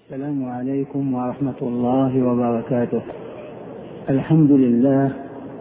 السلام عليكم ورحمة الله وبركاته. الحمد لله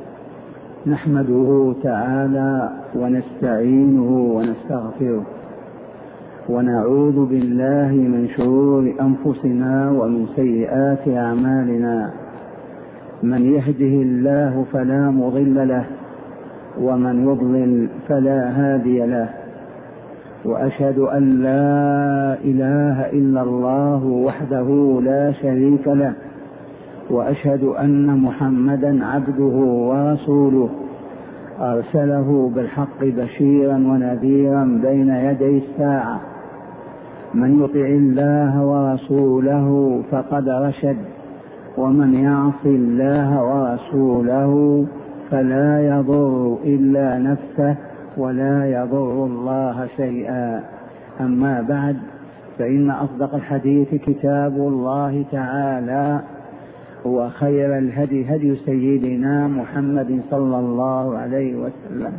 نحمده تعالى ونستعينه ونستغفره ونعوذ بالله من شرور أنفسنا ومن سيئات أعمالنا. من يهده الله فلا مضل له ومن يضلل فلا هادي له، وأشهد أن لا إله إلا الله وحده لا شريك له، وأشهد أن محمدا عبده ورسوله أرسله بالحق بشيرا ونذيرا بين يدي الساعة. من يطع الله ورسوله فقد رشد، ومن يعص الله ورسوله فلا يضر إلا نفسه ولا يضر الله شيئا. أما بعد، فإن أصدق الحديث كتاب الله تعالى، وخير الهدي هدي سيدنا محمد صلى الله عليه وسلم،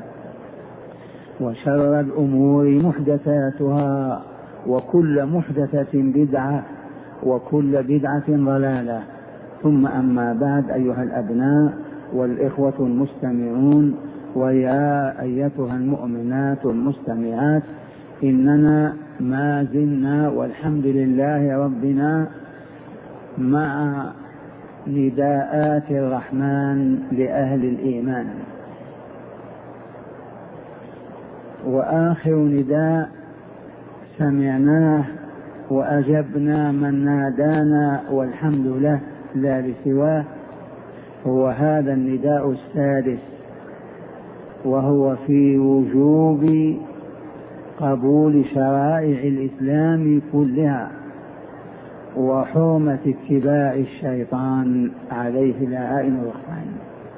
وشر الأمور محدثاتها، وكل محدثة بدعة، وكل بدعة ضلالة. ثم أما بعد، أيها الأبناء والإخوة المستمعون، ويا أيتها المؤمنات المستمعات، إننا ما زلنا والحمد لله ربنا مع نداءات الرحمن لأهل الإيمان. وآخر نداء سمعناه وأجبنا من نادانا والحمد له لا لسواه هو هذا النداء السادس، وهو في وجوب قبول شرائع الإسلام كلها وحرمة اتباع الشيطان عليه لعائن الرحمن.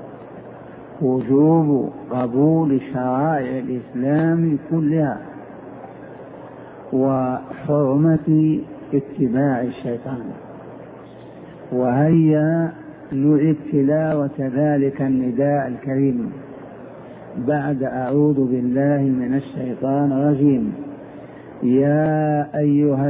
وجوب قبول شرائع الإسلام كلها وحرمة اتباع الشيطان. وهيا نعيد تلاوة ذلك النداء الكريم بعد أعوذ بالله من الشيطان الرجيم. يا أيها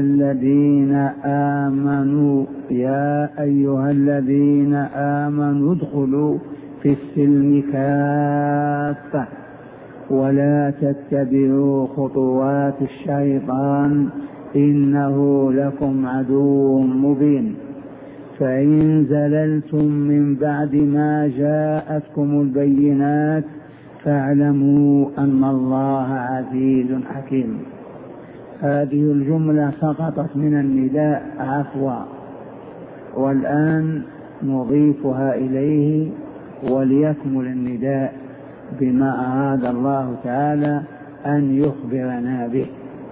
الذين آمنوا ادخلوا في السلم كافة ولا تتبعوا خطوات الشيطان إنه لكم عدو مبين. فإن زللتم من بعد ما جاءتكم البينات فاعلموا أن الله عزيز حكيم. هذه الجملة سقطت من النداء عفوا، والآن نضيفها إليه وليكمل النداء بما أراد الله تعالى أن يخبرنا به.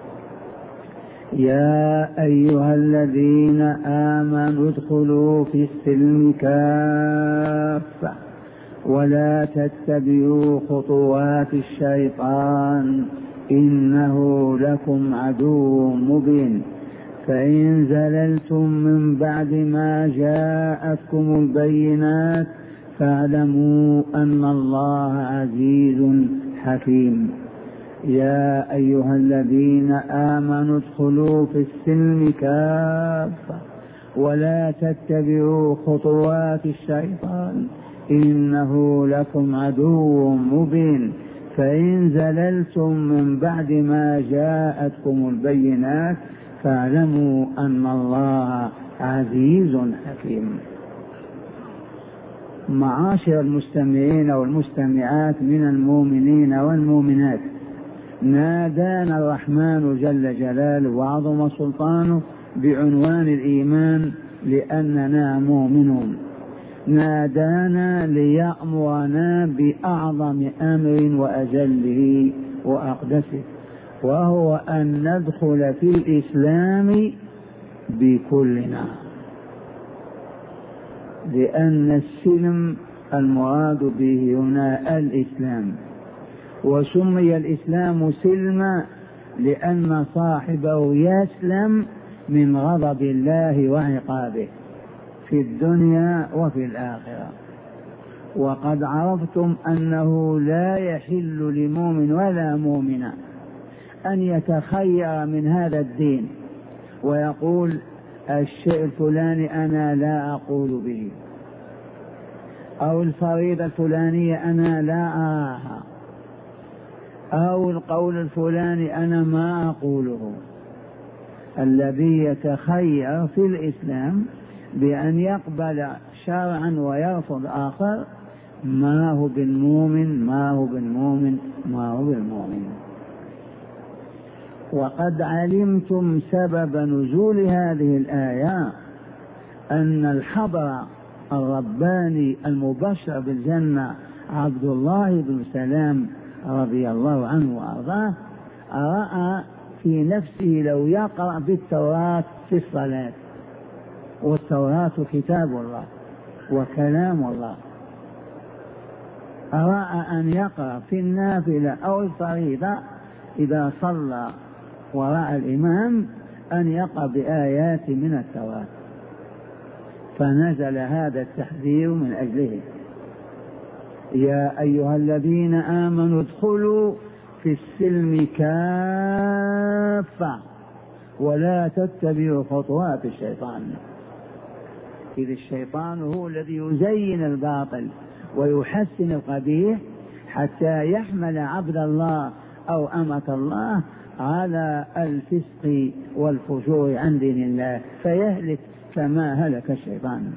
يا أيها الذين آمنوا ادخلوا في السلم كافة ولا تتبعوا خطوات الشيطان إنه لكم عدو مبين. فإن زللتم من بعد ما جاءتكم البينات فاعلموا أن الله عزيز حكيم. يا أيها الذين آمنوا ادخلوا في السلم كافة ولا تتبعوا خطوات الشيطان إنه لكم عدو مبين. فإن زللتم من بعد ما جاءتكم البينات فاعلموا أن الله عزيز حكيم. معاشر المستمعين والمستمعات من المؤمنين والمؤمنات، نادانا الرحمن جل جلاله وعظم سلطانه بعنوان الإيمان لأننا مؤمنون. نادانا ليأمرنا بأعظم أمر وأجله وأقدسه، وهو أن ندخل في الإسلام بكلنا، لأن السلم المراد به هنا الإسلام. وسمي الإسلام سلما لأن صاحبه يسلم من غضب الله وعقابه في الدنيا وفي الآخرة. وقد عرفتم أنه لا يحل لمؤمن ولا مؤمنة أن يتخير من هذا الدين ويقول الشيء الفلاني أنا لا أقول به، أو الفريضة الفلانية أنا لا أراها، أو القول الفلاني أنا ما أقوله. الذي يتخير في الإسلام بأن يقبل شرعا ويرفض آخر ما هو بالمؤمن، ما هو بالمؤمن، ما هو بالمؤمن. وقد علمتم سبب نزول هذه الآية، أن الحبر الرباني المبشر بالجنة عبد الله بن سلام رضي الله عنه وأرضاه رأى في نفسه لو يقرأ بالتوراة في الصلاة، والتوراة كتاب الله وكلام الله، رأى أن يقرأ في النافلة أو الفريضة إذا صلى وراء الإمام أن يقرأ بآيات من التوراة، فنزل هذا التحذير من أجله: يا أيها الذين آمنوا ادخلوا في السلم كافة ولا تتبعوا خطوات الشيطان، إذ الشيطان هو الذي يزين الباطل ويحسن القبيح حتى يحمل عبد الله أو أمة الله على الفسق والفجور عن دين الله فيهلك كما هلك الشيطان.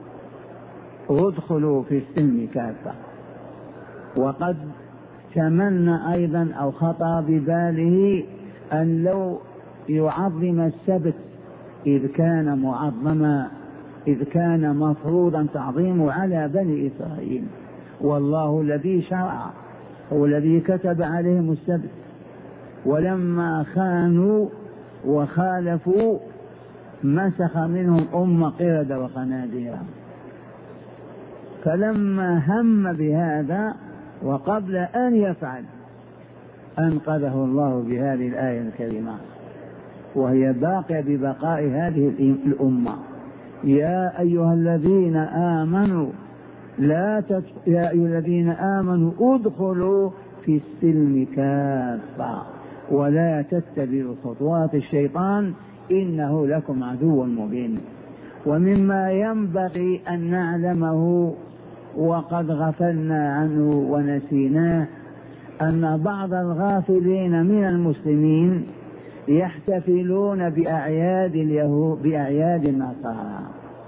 ادخلوا في السلم كافة. وقد تمنى أيضا أو خطر بباله أن لو يعظم السبت إذ كان معظما، إذ كان مفروضا تعظيمه على بني إسرائيل، والله الذي شرع هو الذي كتب عليهم السبت، ولما خانوا وخالفوا مسخ منهم قردة وخنازير. فلما هم بهذا وقبل أن يفعل أنقذه الله بهذه الآية الكريمة، وهي باقية ببقاء هذه الأمة: يا أيها الذين آمنوا يا أيها الذين آمنوا ادخلوا في السلم كافة ولا تتبعوا خطوات الشيطان إنه لكم عدو مبين. ومما ينبغي أن نعلمه وقد غفلنا عنه ونسيناه أن بعض الغافلين من المسلمين يحتفلون بأعياد اليهود بأعياد النصارى.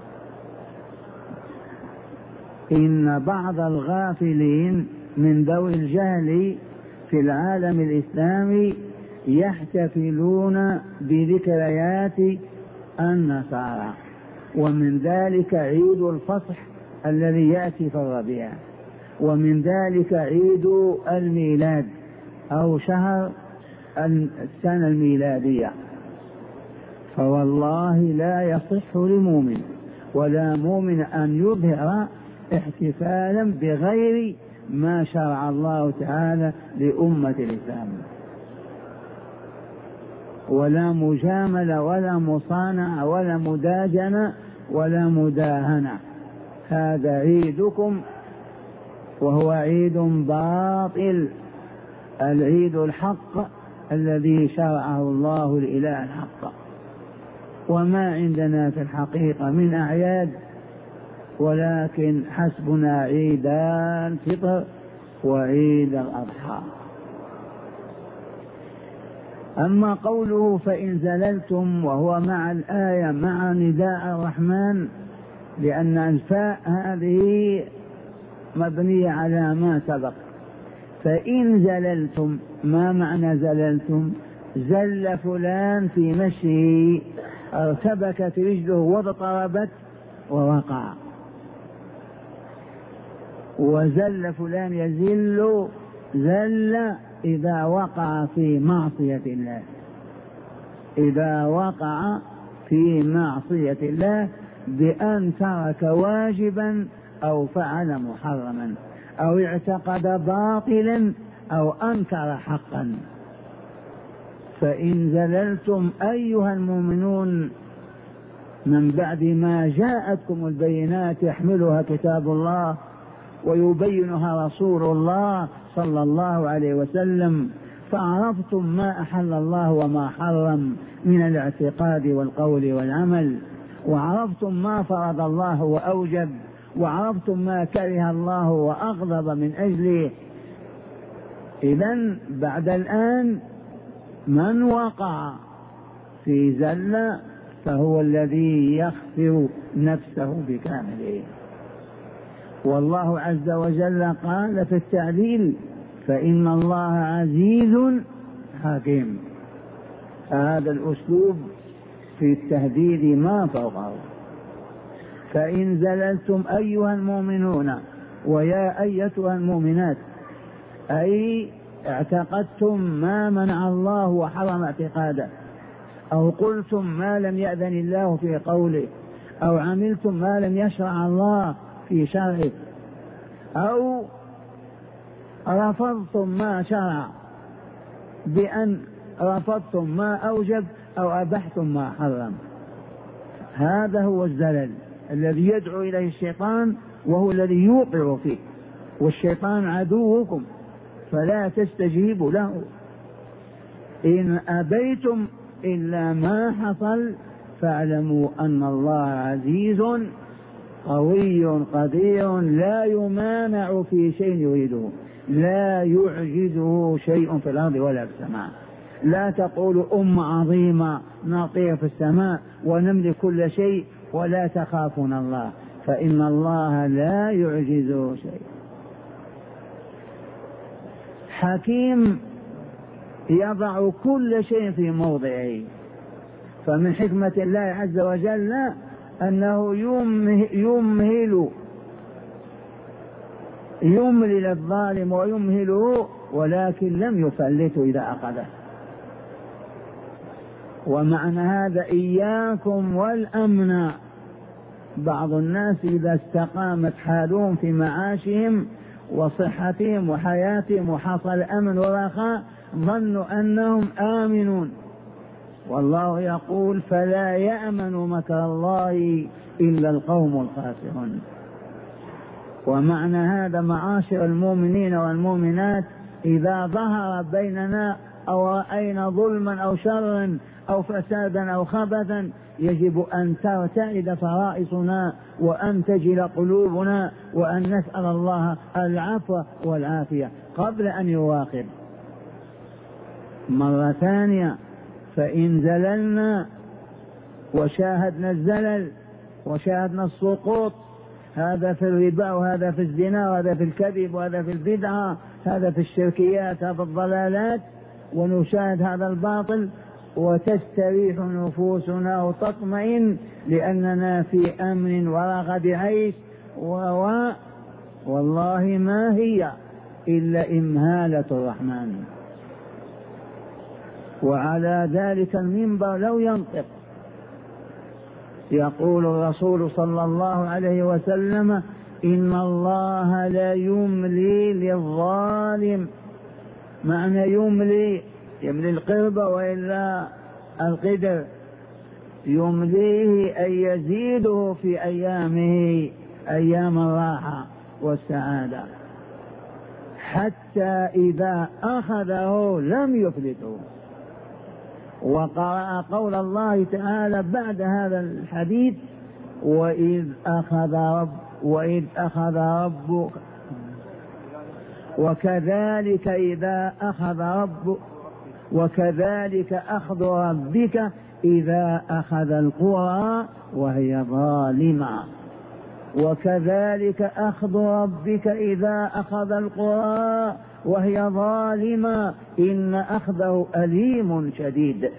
إن بعض الغافلين من ذوي الجهل في العالم الإسلامي يحتفلون بذكريات النصارى، ومن ذلك عيد الفصح الذي يأتي في الربيع، ومن ذلك عيد الميلاد أو شهر السنة الميلادية. فوالله لا يصح لمؤمن ولا مؤمن أن يظهر احتفالا بغير ما شرع الله تعالى لأمة الإسلام، ولا مجاملة ولا مصانعة ولا مداجنة ولا مداهنة. هذا عيدكم وهو عيد باطل، العيد الحق الذي شرعه الله الإله الحق. وما عندنا في الحقيقة من أعياد، ولكن حسبنا عيد الفطر وعيد الأضحى. أما قوله فإن زللتم وهو مع الآية مع نداء الرحمن، لأن الفاء هذه مبنية على ما سبق. فإن زللتم، ما معنى زللتم؟ زل فلان في مشيه، ارتبكت رجله واضطربت ووقع. وزل فلان يزل زل إذا وقع في معصية الله، إذا وقع في معصية الله بأن ترك واجبا أو فعل محرما أو اعتقد باطلا أو أنكر حقا. فإن زللتم أيها المؤمنون من بعد ما جاءتكم البينات يحملها كتاب الله ويبينها رسول الله صلى الله عليه وسلم، فعرفتم ما أحل الله وما حرم من الاعتقاد والقول والعمل، وعرفتم ما فرض الله وأوجب، وعرفتم ما كره الله وأغضب من أجله. إذن بعد الآن من وقع في زلة فهو الذي يخفر نفسه بكامله. والله عز وجل قال في التعليل: فإن الله عزيز حكيم. هذا الأسلوب في التهديد ما فوقه. فإن زللتم أيها المؤمنون ويا أيتها المؤمنات، أي اعتقدتم ما منع الله وحرم اعتقاده، أو قلتم ما لم يأذن الله في قوله، أو عملتم ما لم يشرع الله في شرعه، أو رفضتم ما شرع بأن رفضتم ما أوجب، أو أبحتم ما حرم. هذا هو الزلل الذي يدعو إليه الشيطان، وهو الذي يوقع فيه، والشيطان عدوكم فلا تستجيبوا له. إن أبيتم إلا ما حصل فاعلموا أن الله عزيز قوي قدير لا يمانع في شيء يريده، لا يعجزه شيء في الأرض ولا في السماء. لا تقولوا عظيمة نطير في السماء ونملك كل شيء ولا تخافون الله، فإن الله لا يعجزه شيء. حكيم يضع كل شيء في موضعه. فمن حكمة الله عز وجل أنه يمهل الظالم ويمهله، ولكن لم يفلته إذا أخذه. ومعنى هذا إياكم والأمن. بعض الناس إذا استقامت حالهم في معاشهم وصحتهم وحياتهم وحصل أمن ورخاء ظنوا أنهم آمنون، والله يقول: فلا يأمن مكر الله إلا القوم الخاسرون. ومعنى هذا معاشر المؤمنين والمؤمنات، إذا ظهر بيننا أو رأينا ظلما أو شرا أو فسادا أو خبثا يجب أن ترتعد فرائصنا وأن تجل قلوبنا وأن نسأل الله العفو والعافية قبل أن يواخب. مرة ثانية: فإن زللنا وشاهدنا الزلل وشاهدنا السقوط، هذا في الربا وهذا في الزنا وهذا في الكذب وهذا في البدعة، هذا في الشركيات، هذا الضلالات، ونشاهد هذا الباطل وتستريح نفوسنا وتطمئن لأننا في أمن ورغد عيش، والله ما هي إلا إمهالة الرحمن. وعلى ذلك المنبر لو ينطق يقول الرسول صلى الله عليه وسلم: إن الله لا يملي للظالم. معنى يملي القرب وإلا القدر، يمليه أن يزيده في أيامه أيام الراحة والسعادة، حتى إذا أخذه لم يفلته. وقرأ قول الله تعالى بعد هذا الحديث: وإذ أخذ ربك وكذلك أخذ ربك إذا أخذ القرى وهي ظالمة. وكذلك أخذ ربك إذا أخذ القرى وهي ظالمة إن أخذه أليم شديد.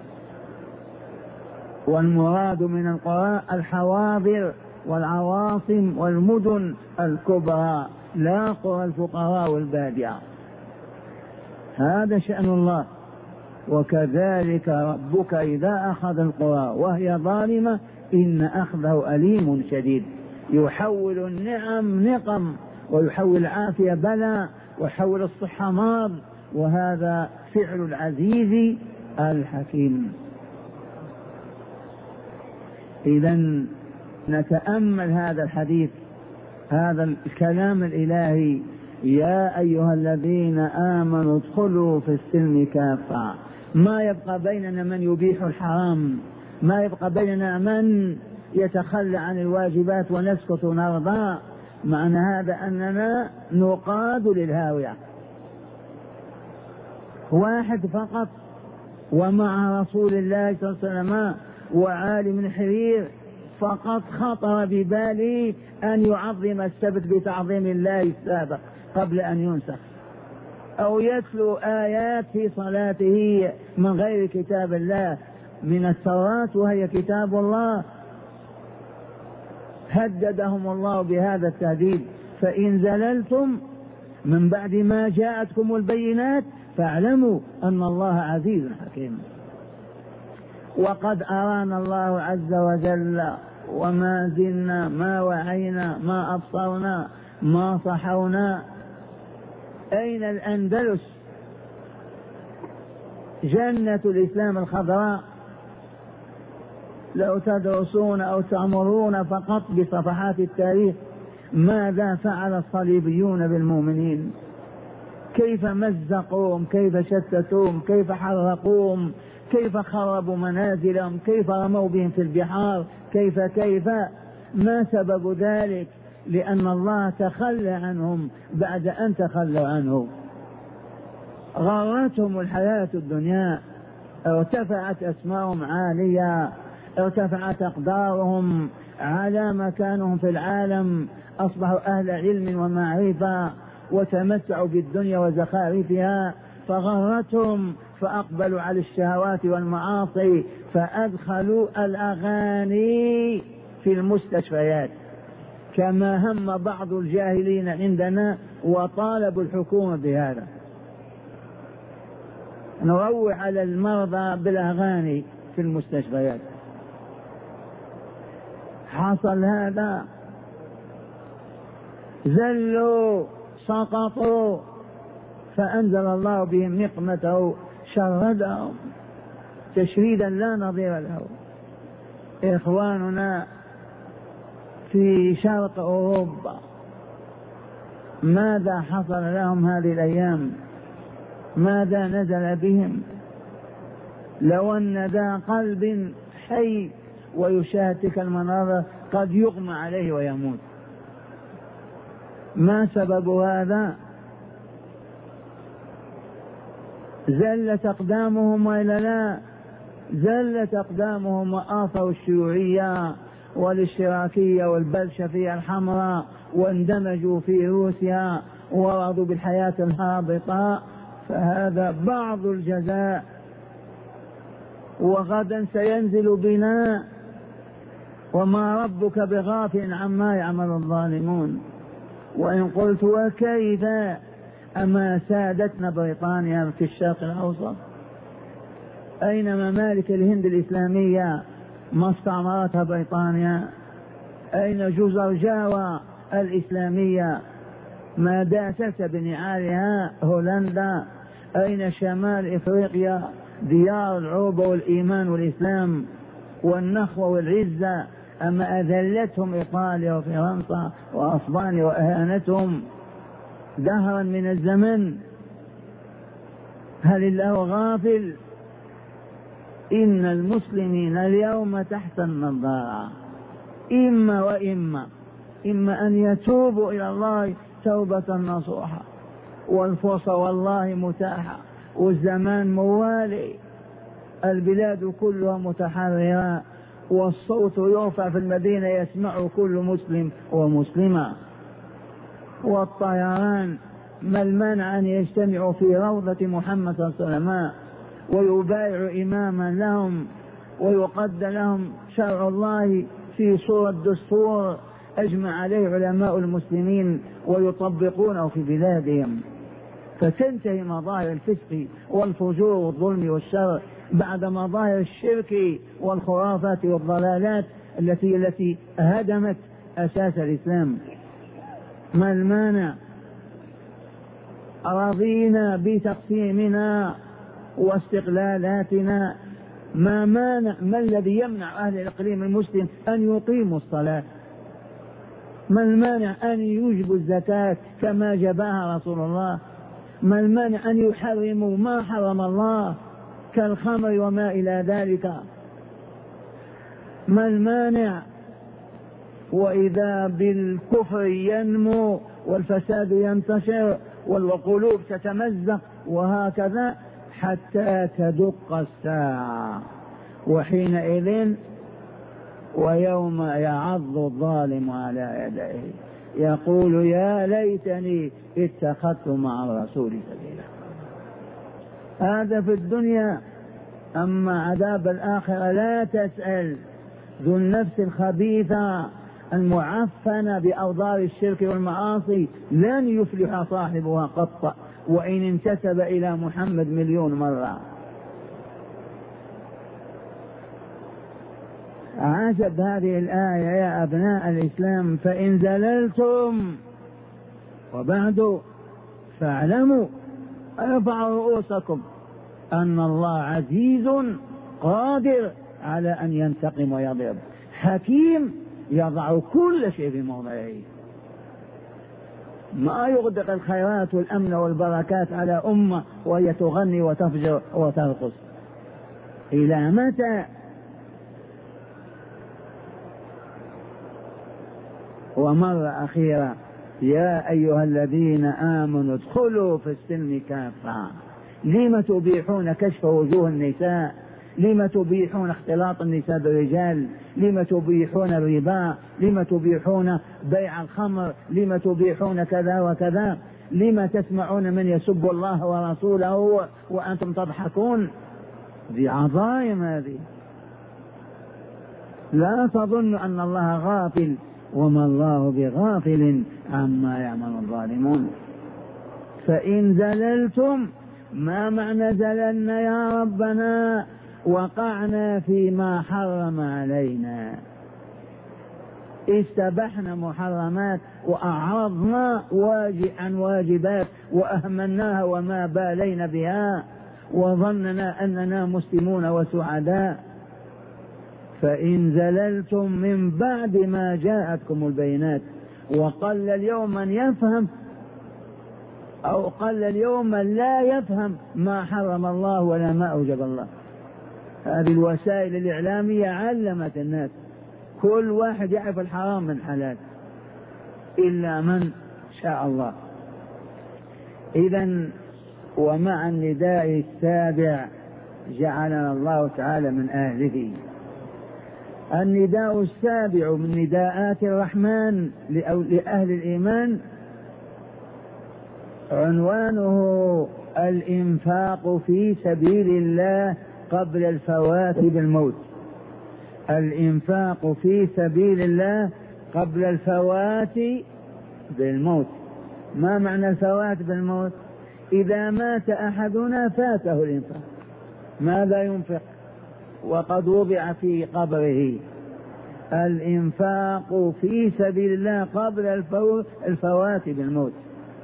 والمراد من القرى الحواضر والعواصم والمدن الكبرى، لا قرى الفقراء والبادية. هذا شأن الله. وكذلك ربك إذا أخذ القرى وهي ظالمة إن أخذه أليم شديد. يحول النعم نقم، ويحول العافية بلاء، ويحول الصحة مرض، وهذا فعل العزيز الحكيم. إذن نتأمل هذا الحديث، هذا الكلام الإلهي يا أيها الذين آمنوا ادخلوا في السلم كافة. ما يبقى بيننا من يبيح الحرام، ما يبقى بيننا من يتخلى عن الواجبات ونسكت ونرضى. معنى هذا أننا نقاد للهاوية. واحد فقط ومع رسول الله صلى الله عليه وسلم وعالم الحرير فقط خطر ببالي أن يعظم السبت بتعظيم الله السابق قبل أن ينسخ، أو يتلو آيات في صلاته من غير كتاب الله من التوراة وهي كتاب الله. هددهم الله بهذا التهديد: فإن زللتم من بعد ما جاءتكم البينات فاعلموا أن الله عزيز حكيم. وقد أرانا الله عز وجل وما زلنا ما وعينا ما أبصرنا ما صحونا. أين الأندلس جنة الإسلام الخضراء؟ لو تدرسون أو تأمرون فقط بصفحات التاريخ ماذا فعل الصليبيون بالمؤمنين، كيف مزقوهم، كيف شتتوهم، كيف حرقوهم، كيف خربوا منازلهم، كيف رموا بهم في البحار، كيف ما سبب ذلك؟ لأن الله تخلى عنهم بعد أن تخلوا عنه. غرتهم الحياة الدنيا، ارتفعت أسماءهم عالية، ارتفعت أقدارهم على مكانهم في العالم، أصبحوا أهل علم ومعرفة وتمتعوا بالدنيا وزخارفها، فغرتهم فأقبلوا على الشهوات والمعاصي، فأدخلوا الأغاني في المستشفيات كما هم بعض الجاهلين عندنا وطالبوا الحكومة بهذا. نروح على المرضى بالأغاني في المستشفيات. حصل هذا، زلوا سقطوا، فأنزل الله بهم نقمته شردهم تشريدا لا نظير له. إخواننا في شرق أوروبا ماذا حصل لهم هذه الأيام؟ ماذا نزل بهم؟ لو أن ذا قلب حي ويشاهد تلك المناظر قد يغمى عليه ويموت. ما سبب هذا؟ زلت أقدامهم وإلا لا؟ زلت أقدامهم وآثروا الشيوعية والاشتراكية والبلشفية الحمراء واندمجوا في روسيا ورضوا بالحياة الهابطة، فهذا بعض الجزاء. وغدا سينزل بنا وما ربك بغافل عما يعمل الظالمون. وإن قلت وكيف، أما سادتنا بريطانيا في الشرق الأوسط؟ أين ممالك الهند الإسلامية ما استعمرتها بريطانيا؟ أين جزر جاوا الإسلامية ما داسس بنعالها هولندا؟ أين شمال إفريقيا ديار العروبة والإيمان والإسلام والنخوة والعزة؟ أما أذلتهم إيطاليا وفرنسا وأسبانيا وأهانتهم دهرا من الزمن. هل الله غافل؟ إن المسلمين اليوم تحت النظارة، إما وإما، إما أن يتوبوا إلى الله توبة نصوحة، والفرصة والله متاحة، والزمان موالي، البلاد كلها متحررة، والصوت يرفع في المدينة يسمع كل مسلم ومسلمة. والطيران ما المانع أن يجتمعوا في روضة محمد صلى الله عليه وسلم ويبايع إماما لهم ويقد لهم شرع الله في صورة دستور أجمع عليه علماء المسلمين ويطبقونه في بلادهم، فتنتهي مظاهر الفسق والفجور والظلم والشر بعد مظاهر الشرك والخرافات والضلالات التي هدمت أساس الإسلام. ما المانع؟ رضينا بتقسيمنا واستقلالاتنا، ما الذي يمنع أهل الإقليم المسلم أن يقيموا الصلاة؟ ما المانع أن يوجبوا الزكاة كما جباها رسول الله؟ ما المانع أن يحرموا ما حرم الله كالخمر وما إلى ذلك؟ ما المانع؟ وإذا بالكفر ينمو والفساد ينتشر والقلوب تتمزق وهكذا حتى تدق الساعة، وحينئذ ويوم يعض الظالم على يديه يقول يا ليتني اتخذت مع الرسول سبيلا. هذا في الدنيا. أما عذاب الآخرة لا تسأل. ذو النفس الخبيثة المعفنة بأوضار الشرك والمعاصي لن يفلح صاحبها قط وإن انتسب إلى محمد 1,000,000 مرة. عجب هذه الآية يا أبناء الإسلام. فإن زللتم وبعد فاعلموا ارفعوا رؤوسكم أن الله عزيز قادر على أن ينتقم ويضرب، حكيم يضع كل شيء في موضعه، ما يغدق الخيرات والأمن والبركات على أمة وهي تغني وتفجر وترقص. إلى متى؟ ومرة أخيرة يا أيها الذين آمنوا ادخلوا في السلم كافة. لم تبيحون كشف وجوه النساء؟ لم تبيحون اختلاط النساء بالرجال؟ لم تبيحون الربا؟ لم تبيحون بيع الخمر؟ لم تبيحون كذا وكذا؟ لم تسمعون من يسب الله ورسوله وأنتم تضحكون؟ ذي عظائم هذه. لا تظن أن الله غافل، وما الله بغافل عما يعمل الظالمون. فإن زللتم، ما معنى زللنا يا ربنا؟ وقعنا فيما حرم علينا، استبحنا محرمات وأعرضنا عن واجبات وأهملناها وما بالينا بها وظننا أننا مسلمون وسعداء. فإن زللتم من بعد ما جاءتكم البينات، وقل اليوم من يفهم أو قل اليوم من لا يفهم ما حرم الله ولا ما أوجب الله. هذه الوسائل الإعلامية علمت الناس، كل واحد يعرف الحرام من حلال إلا من شاء الله. إذن ومع النداء السابع جعلنا الله تعالى من أهله. النداء السابع من نداءات الرحمن لأهل الإيمان عنوانه الإنفاق في سبيل الله قبل الفوات بالموت. الإنفاق في سبيل الله قبل الفوات بالموت. ما معنى الفوات بالموت؟ إذا مات أحدنا فاته الإنفاق، ماذا ينفق وقد وضع في قبره؟ الإنفاق في سبيل الله قبل الفوات بالموت.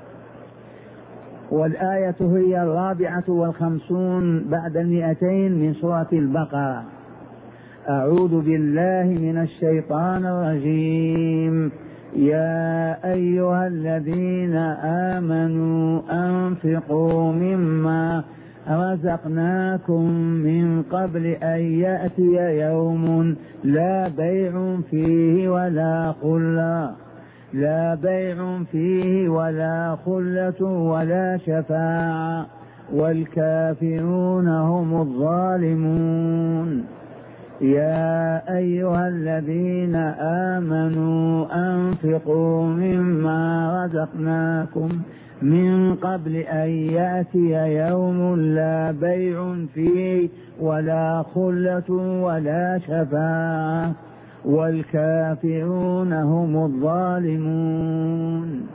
والآية هي 54 بعد 200 من سورة البقرة. أعوذ بالله من الشيطان الرجيم. يا أيها الذين آمنوا أنفقوا مما رزقناكم من قبل أن يأتي يوم لا بيع فيه ولا خلة، لا بيع فيه ولا خلة ولا شفاعة والكافرون هم الظالمون. يا أيها الذين آمنوا أنفقوا مما رزقناكم من قبل أن يأتي يوم لا بيع فيه ولا خلة ولا شفاعة والكافرون هم الظالمون.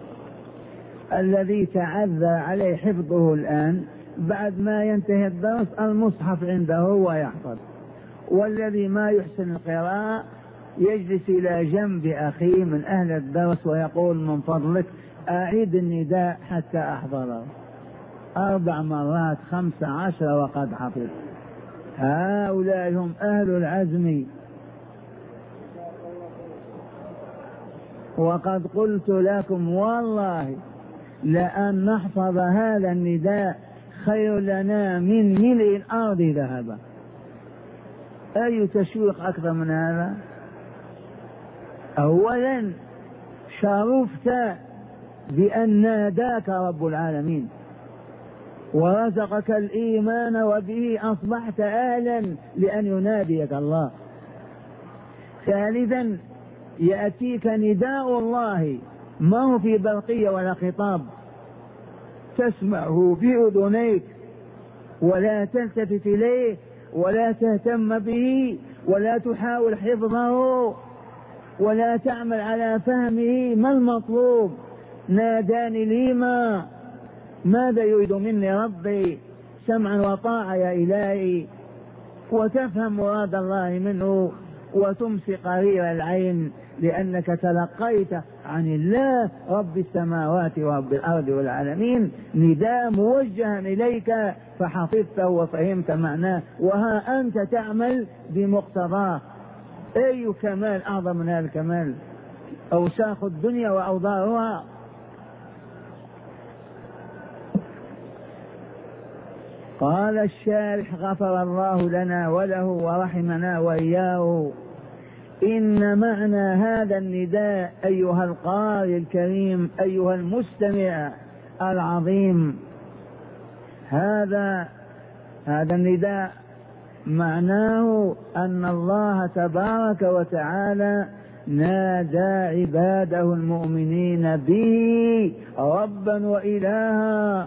الذي تعذى عليه حفظه الآن بعد ما ينتهي الدرس المصحف عنده ويحفظ، والذي ما يحسن القراءة يجلس إلى جنب أخيه من أهل الدرس ويقول من فضلك أعيد النداء حتى أحضره 4 مرات 15 وقد حفظ. هؤلاء هم أهل العزم. وقد قلت لكم والله لأن نحفظ هذا النداء خير لنا من ملء الأرض ذهبا. أي تشويق أكثر من هذا؟ أولا شرفت بأن ناداك رب العالمين ورزقك الإيمان وبه أصبحت أهلا لأن يناديك الله. ثالثا يأتيك نداء الله ما هو في برقية ولا خطاب، تسمعه بأذنيك ولا تلتفت إليه ولا تهتم به ولا تحاول حفظه ولا تعمل على فهمه. ما المطلوب؟ ناداني لما ماذا يريد مني ربي؟ سمعا وطاعة يا إلهي، وتفهم مراد الله منه وتمسي قرير العين لأنك تلقيت عن الله رب السماوات ورب الأرض والعالمين نداء موجها إليك فحفظته وفهمت معناه، وها أنت تعمل بمقتضاه. أي كمال أعظم من هذا الكمال؟ أوساخ الدنيا وأوضارها. قال الشارح غفر الله لنا وله ورحمنا وإياه: إن معنى هذا النداء أيها القارئ الكريم أيها المستمع العظيم، هذا النداء معناه أن الله تبارك وتعالى نادى عباده المؤمنين به ربا وإلها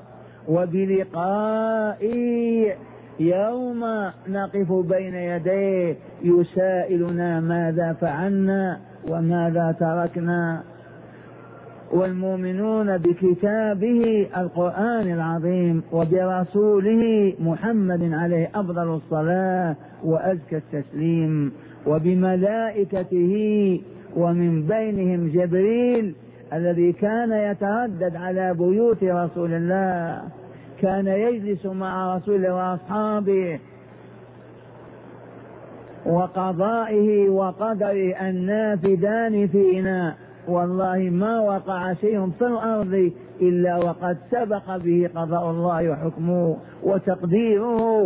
وبلقائه يوم نقف بين يديه يسائلنا ماذا فعلنا وماذا تركنا. والمؤمنون بكتابه القرآن العظيم وبرسوله محمد عليه أفضل الصلاة وأزكى التسليم وبملائكته، ومن بينهم جبريل الذي كان يتردد على بيوت رسول الله، كان يجلس مع رسول الله وأصحابه، وقضائه وقدره النافذان فينا. والله ما وقع شيء في الأرض إلا وقد سبق به قضاء الله وحكمه وتقديره.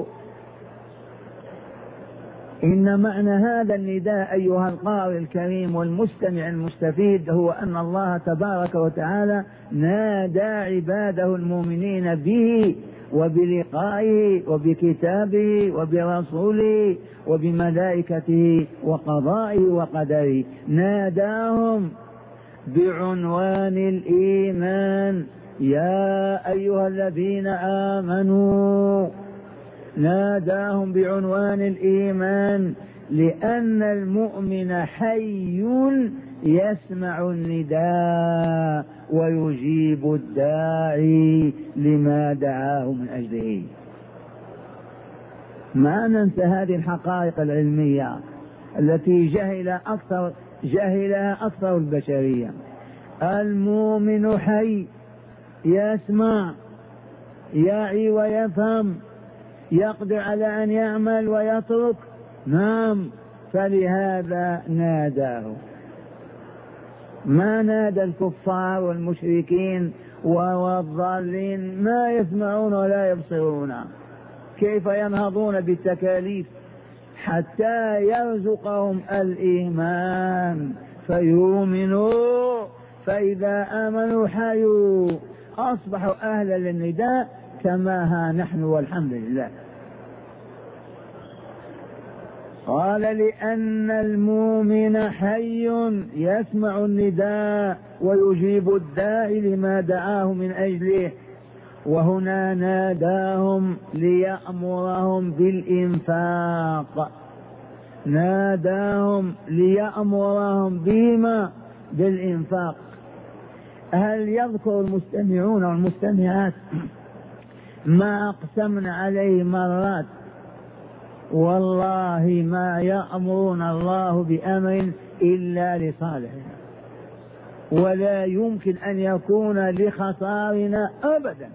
إن معنى هذا النداء أيها القارئ الكريم والمستمع المستفيد هو أن الله تبارك وتعالى نادى عباده المؤمنين به وبلقائه وبكتابه وبرسوله وبملائكته وقضائه وقدره. ناداهم بعنوان الإيمان: يا أيها الذين آمنوا. ناداهم بعنوان الإيمان لأن المؤمن حي يسمع النداء ويجيب الداعي لما دعاه من أجله. ما ننسى هذه الحقائق العلمية التي جهلها أكثر البشرية. المؤمن حي يسمع، يعي ويفهم، يقدر على أن يعمل ويترك. نعم، فلهذا ناداه. ما نادى الكفار والمشركين والضالين ما يسمعون ولا يبصرون، كيف ينهضون بالتكاليف حتى يرزقهم الإيمان فيؤمنوا، فإذا آمنوا حيوا أصبحوا أهلا للنداء كما ها نحن والحمد لله. قال: لأن المؤمن حي يسمع النداء ويجيب الداعي لما دعاه من أجله. وهنا ناداهم ليأمرهم بالإنفاق، ناداهم ليأمرهم بما بالإنفاق. هل يذكر المستمعون والمستمعات ما أقسمنا عليه مرات؟ والله ما يأمرون الله بأمر إلا لصالحنا، ولا يمكن أن يكون لخسارنا أبدا،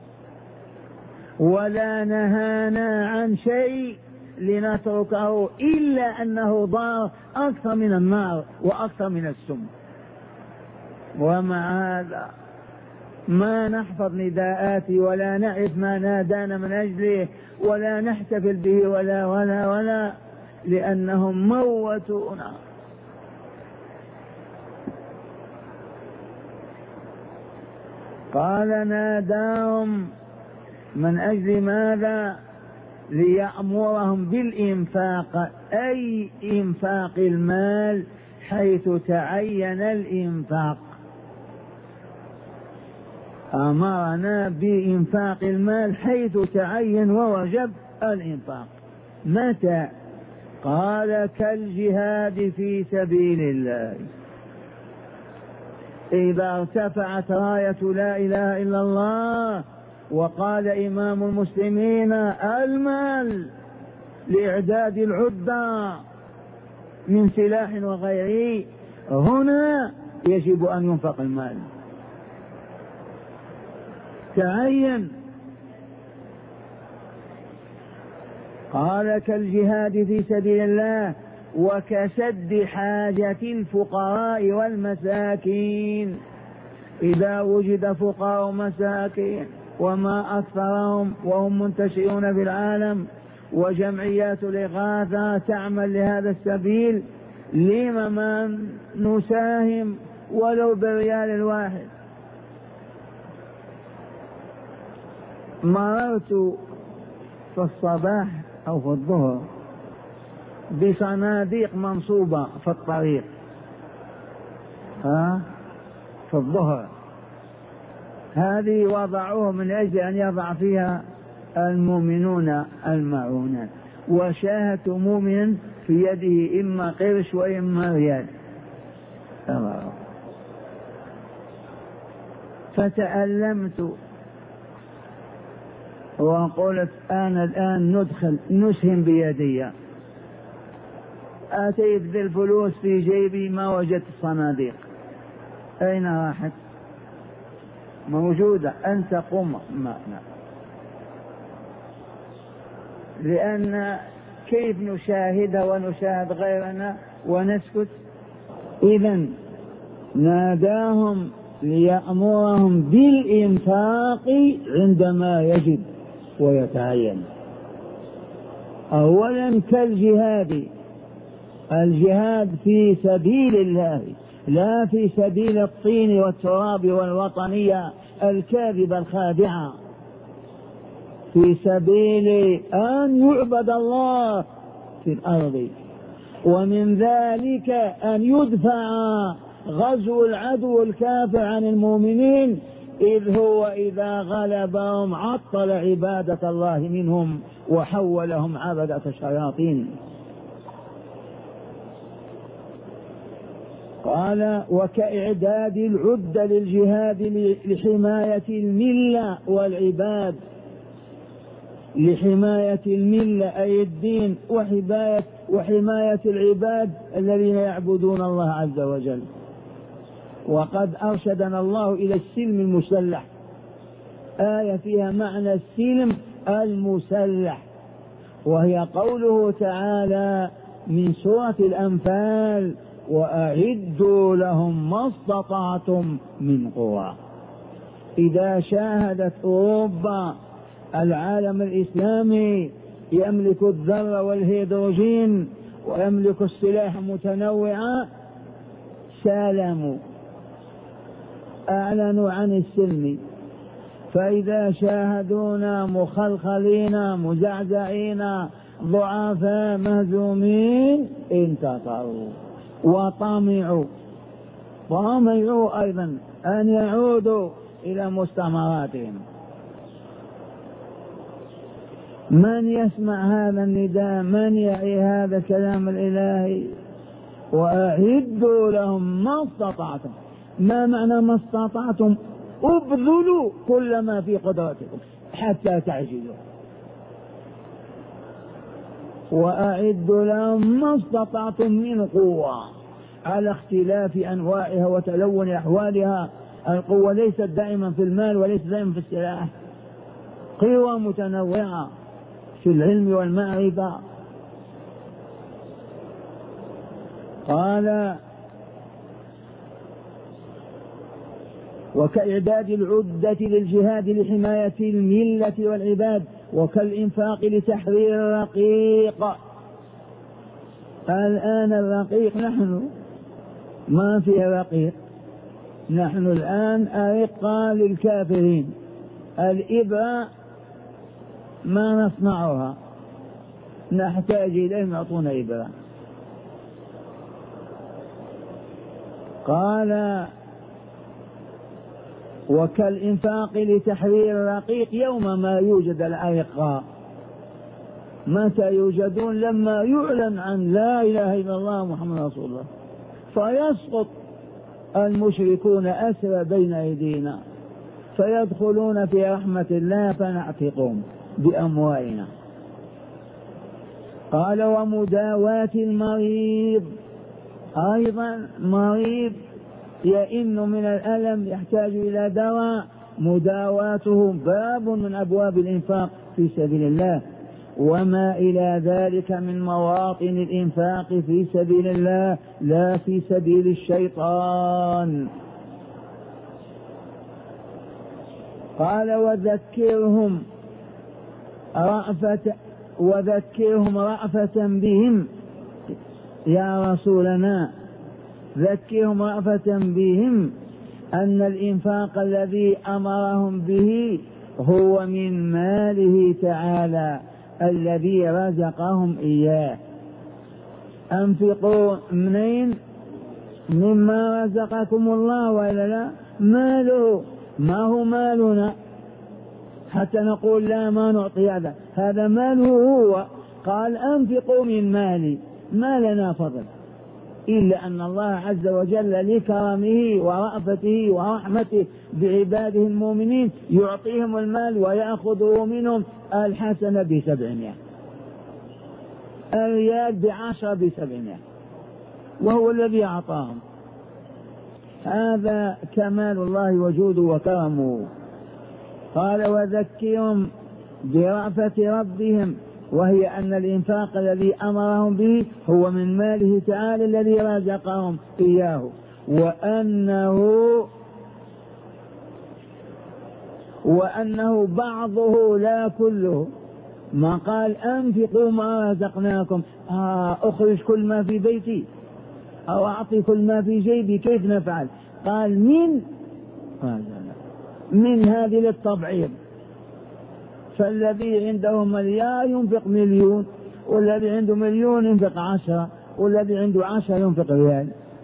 ولا نهانا عن شيء لنتركه إلا أنه ضار أكثر من النار وأكثر من السم. ومع هذا ما نحفظ نداءاته ولا نعرف ما نادانا من أجله ولا نحتفل به ولا لأنهم موتونا. قال ناداهم من أجل ماذا؟ ليأمرهم بالإنفاق، أي إنفاق المال حيث تعين الإنفاق. أمرنا بإنفاق المال حيث تعين ووجب الإنفاق. متى؟ قال كالجهاد في سبيل الله. إذا ارتفعت راية لا إله إلا الله وقال إمام المسلمين المال لإعداد العدة من سلاح وغيره، هنا يجب أن ينفق المال، تعين. قال كالجهاد في سبيل الله وكسد حاجة الفقراء والمساكين. إذا وجد فقراء ومساكين وما أكثرهم وهم منتشرون في العالم وجمعيات الإغاثة تعمل لهذا السبيل، لما ما نساهم ولو بالريال الواحد؟ مررت في الصباح أو في الظهر بصناديق منصوبة في الطريق في الظهر، هذه وضعوه من أجل أن يضع فيها المؤمنون المعونات، وشاهدت مؤمنا في يده إما قرش وإما ريال. فتألمت وقلت أنا الآن نسهم بيدي. أتيت بالفلوس في جيبي ما وجدت الصناديق، أين راحت؟ موجودة، أنت قم ما. لأن كيف نشاهدها ونشاهد غيرنا ونسكت؟ إذن ناداهم ليأمرهم بالإنفاق عندما يجب ويتعين. أولا كالجهاد، الجهاد في سبيل الله لا في سبيل الطين والتراب والوطنية الكاذبة الخادعة، في سبيل أن يعبد الله في الأرض، ومن ذلك أن يدفع غزو العدو الكافر عن المؤمنين، إذ هو إذا غلبهم عطل عبادة الله منهم وحولهم عبدة الشياطين. قال وكإعداد العدة للجهاد لحماية الملة والعباد، لحماية الملة أي الدين وحماية العباد الذين يعبدون الله عز وجل. وقد أرشدنا الله إلى السلم المسلح، آية فيها معنى السلم المسلح، وهي قوله تعالى من سورة الأنفال وأعدوا لهم ما استطعتم من قوة. إذا شاهدت أوروبا العالم الإسلامي يملك الذرة والهيدروجين ويملك السلاح المتنوعة، سالموا، أعلنوا عن السلم. فإذا شاهدونا مخلخلين مزعزعين ضعفاء مهزومين انتصروا وطمعوا أيضا أن يعودوا إلى مستعمراتهم. من يسمع هذا النداء؟ من يعي هذا الكلام الإلهي؟ وأعدوا لهم ما استطعتم. ما معنى ما استطعتم؟ ابذلوا كل ما في قدرتكم حتى تعجزوا. وأعدوا لهم ما استطعتم من قوة، على اختلاف أنواعها وتلون أحوالها. القوة ليست دائما في المال وليست دائما في السلاح، قوة متنوعة في العلم والمعرفة. وكإعداد العدة للجهاد لحماية الملة والعباد، وكالإنفاق لتحرير الرقيق. الآن الرقيق نحن ما في رقيق، نحن الآن أرقى للكافرين. الإبرة ما نصنعها، نحتاج إليهم يعطونا إبرة. قال وكالإنفاق لتحرير الرقيق يوم ما يوجد الأرقاء. متى يوجدون؟ لما يعلن عن لا إله إلا الله محمد رسول الله، فيسقط المشركون أسرى بين أيدينا، فيدخلون في رحمة الله فنعتقهم بأموالنا. قال ومداواة المريض، أيضا مريض يئن من الألم يحتاج إلى دواء، مداواته باب من أبواب الإنفاق في سبيل الله. وما إلى ذلك من مواطن الإنفاق في سبيل الله لا في سبيل الشيطان. قال وذكرهم رأفة بهم يا رسولنا، ذكرهم رأفة بهم أن الإنفاق الذي أمرهم به هو من ماله تعالى الذي رزقهم إياه. أنفقوا منين؟ مما رزقكم الله، وإلا لا؟ ماله، ما هو مالنا حتى نقول لا ما نعطي هذا، هذا ماله هو. قال أنفقوا من مالي، ما لنا فضل إلا أن الله عز وجل لكرمه ورأفته ورحمته بعباده المؤمنين يعطيهم المال ويأخذه منهم الحسنة ب700، الريال ب10 ب700، وهو الذي أعطاهم. هذا كمال الله وجوده وكرمه. قال وذكرهم برأفة ربهم، وهي أن الإنفاق الذي أمرهم به هو من ماله تعالى الذي رزقهم إياه، وأنه بعضه لا كله. ما قال أنفقوا ما رزقناكم، أخرج كل ما في بيتي أو أعطي كل ما في جيبي، كيف نفعل؟ قال من هذه للتبعيض. فالذي عنده مليار ينفق 1,000,000، والذي عنده 1,000,000 ينفق 10، والذي عنده 10 ينفق ريال.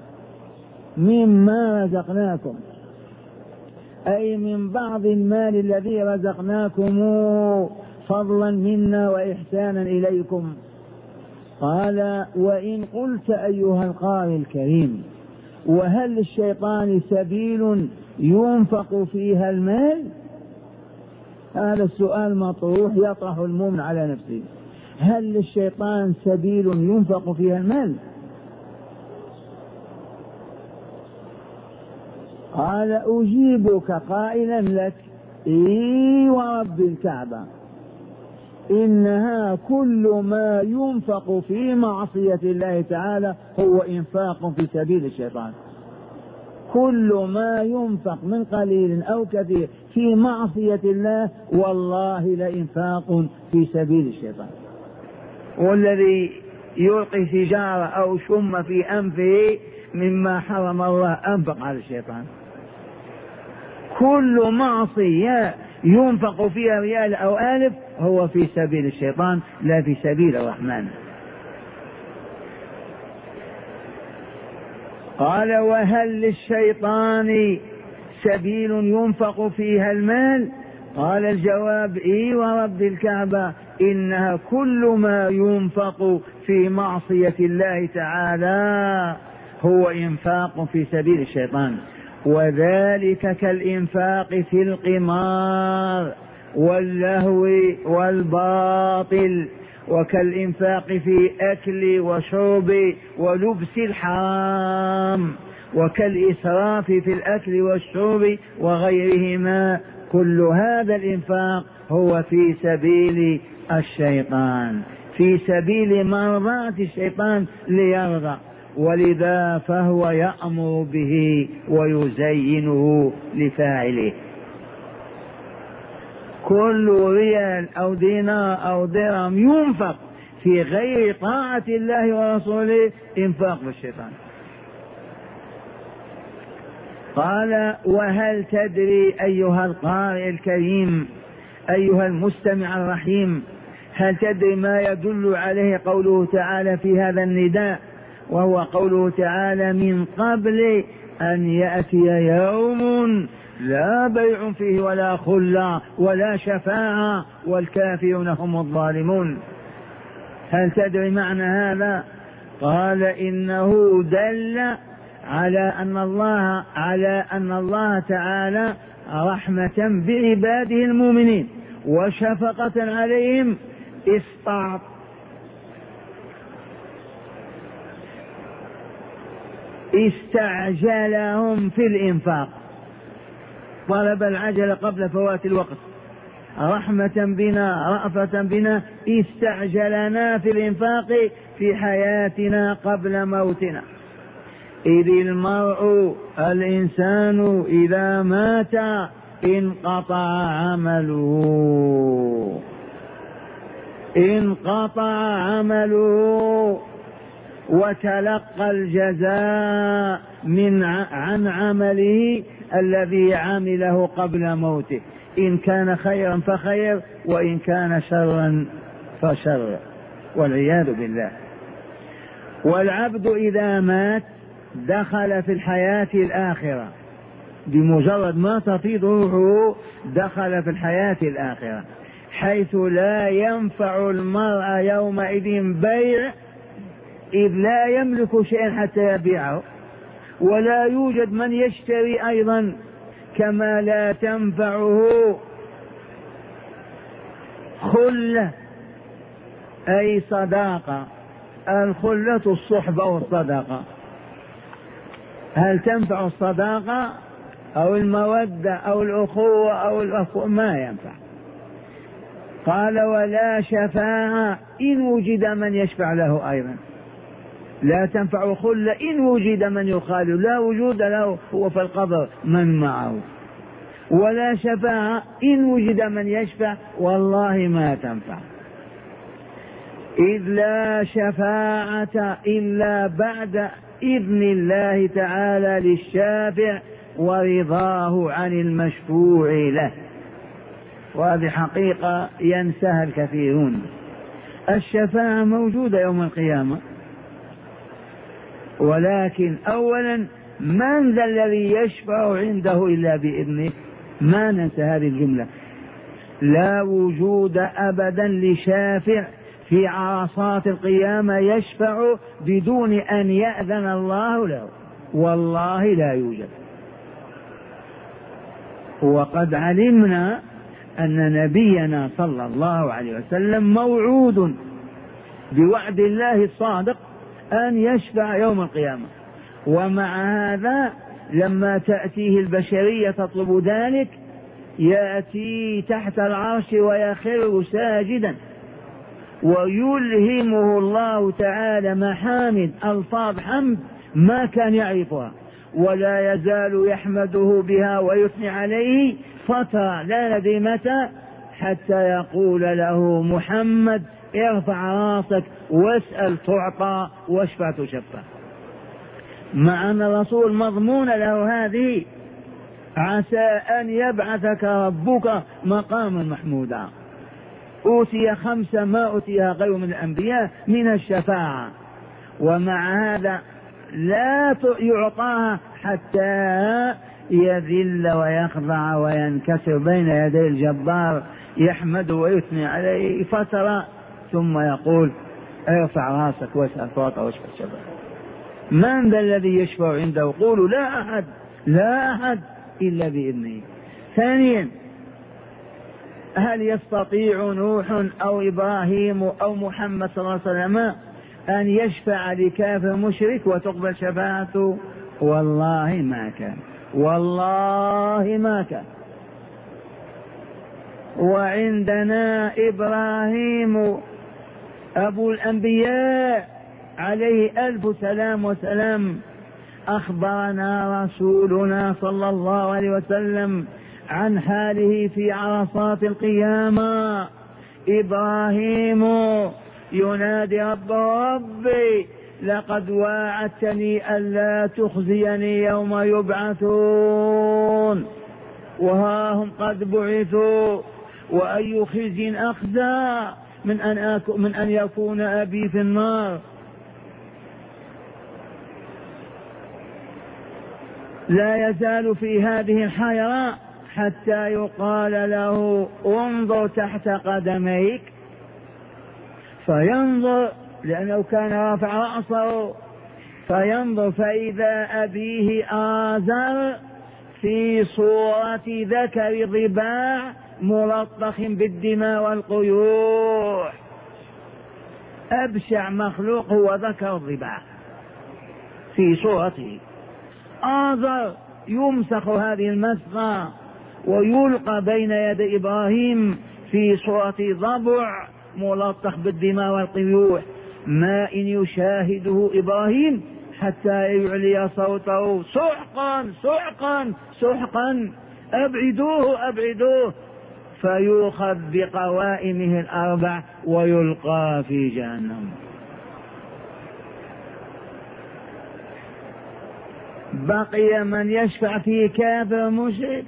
مما رزقناكم أي من بعض المال الذي رزقناكم فضلا منا وإحسانا إليكم. قال وإن قلت أيها القارئ الكريم وهل للشيطان سبيل ينفق فيها المال؟ هذا السؤال مطروح يطرح المؤمن على نفسه. هل للشيطان سبيل ينفق فيها المال؟ قال أجيبك قائلا لك إي ورب الكعبة إنها كل ما ينفق في معصية الله تعالى هو إنفاق في سبيل الشيطان. كل ما ينفق من قليل أو كثير في معصية الله والله لإنفاق في سبيل الشيطان. والذي يلقي سيجارة أو شم في أنفه مما حرم الله أنفق على الشيطان. كل معصية ينفق فيها ريال أو ألف هو في سبيل الشيطان لا في سبيل الرحمن. قال وهل للشيطان سبيل ينفق فيها المال؟ قال الجواب إي ورب الكعبة إنها كل ما ينفق في معصية الله تعالى هو إنفاق في سبيل الشيطان، وذلك كالإنفاق في القمار واللهو والباطل، وكالإنفاق في أكل وشرب ولبس الحرام، وكالإسراف في الأكل والشرب وغيرهما. كل هذا الإنفاق هو في سبيل الشيطان، في سبيل مرضاة الشيطان ليرضى. ولذا فهو يأمر به ويزينه لفاعله. كل ريال أو دينار أو درهم ينفق في غير طاعة الله ورسوله انفاق بالشيطان. قال: وهل تدري أيها القارئ الكريم أيها المستمع الرحيم، هل تدري ما يدل عليه قوله تعالى في هذا النداء، وهو قوله تعالى: من قبل أن يأتي يوم لا بيع فيه ولا خلة ولا شفاعة والكافرون هم الظالمون. هل تدري معنى هذا؟ قال: إنه دل على أن الله تعالى رحمة بعباده المؤمنين وشفقة عليهم استعجلهم في الإنفاق، طلب العجل قبل فوات الوقت، رحمة بنا رأفة بنا، استعجلنا في الإنفاق في حياتنا قبل موتنا. إذ المرء الإنسان إذا مات انقطع عمله وتلقى الجزاء عن عمله الذي عمله قبل موته، إن كان خيرا فخير وإن كان شرا فشر، والعياذ بالله. والعبد إذا مات دخل في الحياة الآخرة، بمجرد ما تفيض روحه دخل في الحياة الآخرة، حيث لا ينفع المرء يومئذ بيع، إذ لا يملك شيئا حتى يبيعه، ولا يوجد من يشتري أيضا، كما لا تنفعه خلة أي صداقة. الخلة الصحبة والصداقة، هل تنفع الصداقة أو المودة أو الأخوة أو الأخوة؟ ما ينفع. قال: ولا شفاعة إن وجد من يشفع له أيضا، لا تنفع خلة إن وجد من يخالف، لا وجود له هو في القبر من معه. ولا شفاعة إن وجد من يشفع، والله ما تنفع. إذ لا شفاعة إلا بعد إذن الله تعالى للشافع ورضاه عن المشفوع له. وهذه حقيقة ينساها الكثيرون. الشفاعة موجودة يوم القيامة، ولكن أولا من ذا الذي يشفع عنده إلا بإذنه؟ ما ننسى هذه الجملة. لا وجود أبدا لشافع في عرصات القيامة يشفع بدون أن يأذن الله له، والله لا يوجد. وقد علمنا أن نبينا صلى الله عليه وسلم موعود بوعد الله الصادق أن يشفع يوم القيامة، ومع هذا لما تأتيه البشرية تطلب ذلك يأتي تحت العرش ويخر ساجدا، ويلهمه الله تعالى محامد ألفاظ حمد ما كان يعرفها، ولا يزال يحمده بها ويثني عليه فترة لا ندري متى، حتى يقول له محمد: ارفع راسك واسأل تعطى واشفع تشفع. مع أن الرسول مضمون له هذه: عسى أن يبعثك ربك مقاما محمودا. أوتي 5 ما أوتيها غيره من الأنبياء من الشفاعة، ومع هذا لا يعطاها حتى يذل ويخضع وينكسر بين يدي الجبار يحمد ويثني عليه فترة، ثم يقول: ارفع راسك واسأل تعطى واشفع تشفع. من ذا الذي يشفع عنده؟ قولوا: لا أحد إلا بإذنه. ثانيا: هل يستطيع نوح أو إبراهيم أو محمد صلى الله عليه وسلم أن يشفع لكافر مشرك وتقبل شفاعته؟ والله ما كان. وعندنا إبراهيم أبو الأنبياء عليه ألف سلام وسلام أخبرنا رسولنا صلى الله عليه وسلم عن حاله في عرصات القيامة. إبراهيم ينادي ربي لقد واعدتني ألا تخزيني يوم يبعثون وها هم قد بعثوا وأي خزي أخزى من أن يكون أبي في النار. لا يزال في هذه الحيرة حتى يقال له انظر تحت قدميك، فينظر لأنه كان رافع رأسه فينظر فإذا أبيه آزر في صورة ذكر ضباع ملطخ بالدماء والقيوح. أبشع مخلوق هو ذكر الضباع في صورته. آزر يمسخ هذه المسخة ويلقى بين يدي إبراهيم في صورة ضبع ملطخ بالدماء والقيوح. ما إن يشاهده إبراهيم حتى يعلي صوته سحقا سحقا سحقا أبعدوه أبعدوه، فيؤخذ بقوائمه الأربع ويلقى في جهنم. بقي من يشفع فيه كافر مشرك.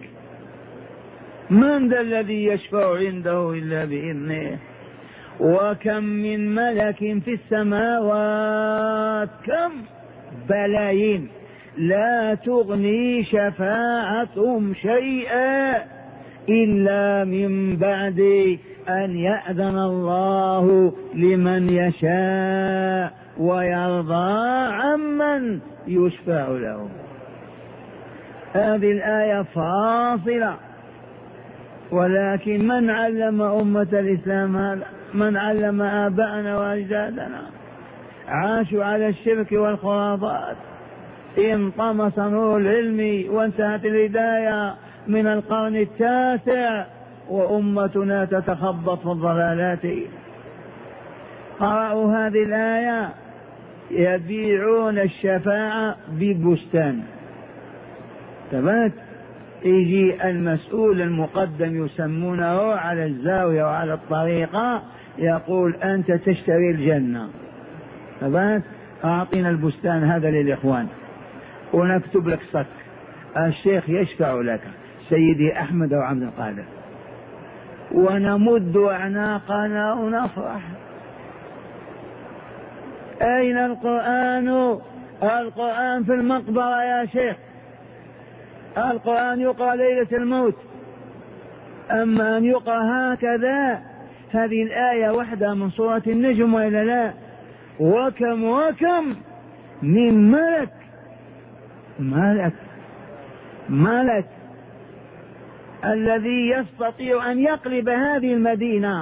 من ذا الذي يشفع عنده إلا بإذنه؟ وكم من ملك في السماوات، كم بلايين، لا تغني شفاعتهم شيئا إلا من بعد أن يأذن الله لمن يشاء ويرضى عمن يشفع له. هذه الآية فاصلة، ولكن من علم أمة الإسلام هذا؟ من علم آباءنا وأجدادنا؟ عاشوا على الشرك والخرافات. انطمس نور العلم وانتهت الهداية من القرن التاسع وأمتنا تتخبط في الضلالات. قرأوا هذه الآية يبيعون الشفاعة ببستان. تمام؟ يجي المسؤول المقدم يسمونه على الزاوية وعلى الطريقة يقول أنت تشتري الجنة، تمام؟ أعطينا البستان هذا للإخوان ونكتب لك صك، الشيخ يشفع لك سيدي أحمد أو عبد القادر، ونمد أعناقنا ونفرح. أين القرآن؟ القرآن في المقبرة يا شيخ، القرآن يقرأ ليلة الموت، أما أن يقرأ هكذا. هذه الآية واحدة من سورة النجم وإلا لا؟ وكم وكم من ملك الذي يستطيع أن يقلب هذه المدينة.